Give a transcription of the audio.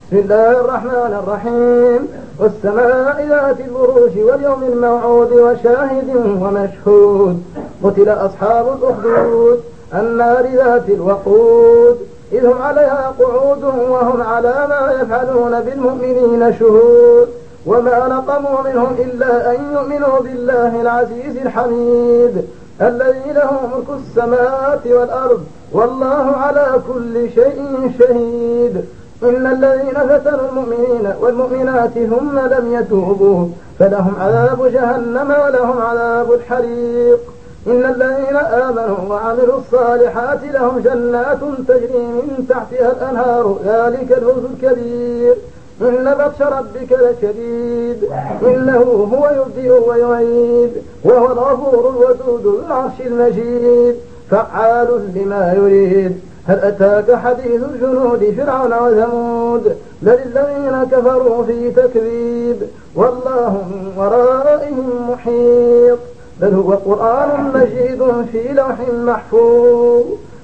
بسم الله الرحمن الرحيم. والسماء ذات البروج واليوم الموعود وشاهد ومشهود. قتل أصحاب الأخدود النار ذات الوقود إذ هم عليها قعود وهم على ما يفعلون بالمؤمنين شهود. وما نقموا منهم إلا أن يؤمنوا بالله العزيز الحميد الذي له ملك السماوات والأرض والله على كل شيء شهيد. إن الذين فتنوا المؤمنين والمؤمنات ثم لم يتوبوا فلهم عذاب جهنم ولهم عذاب الحريق. إن الذين آمنوا وعملوا الصالحات لهم جنات تجري من تحتها الأنهار ذلك الفوز الكبير. إن بطش ربك لشديد إنه هو يبدئ ويعيد وهو الغفور الودود ذو العرش المجيد فعال لما يريد. هل أتاك حديث الجنود فرعون وثمود بل الذين كفروا في تكذيب والله من ورائهم محيط بل هو قرآن مجيد في لوح محفوظ.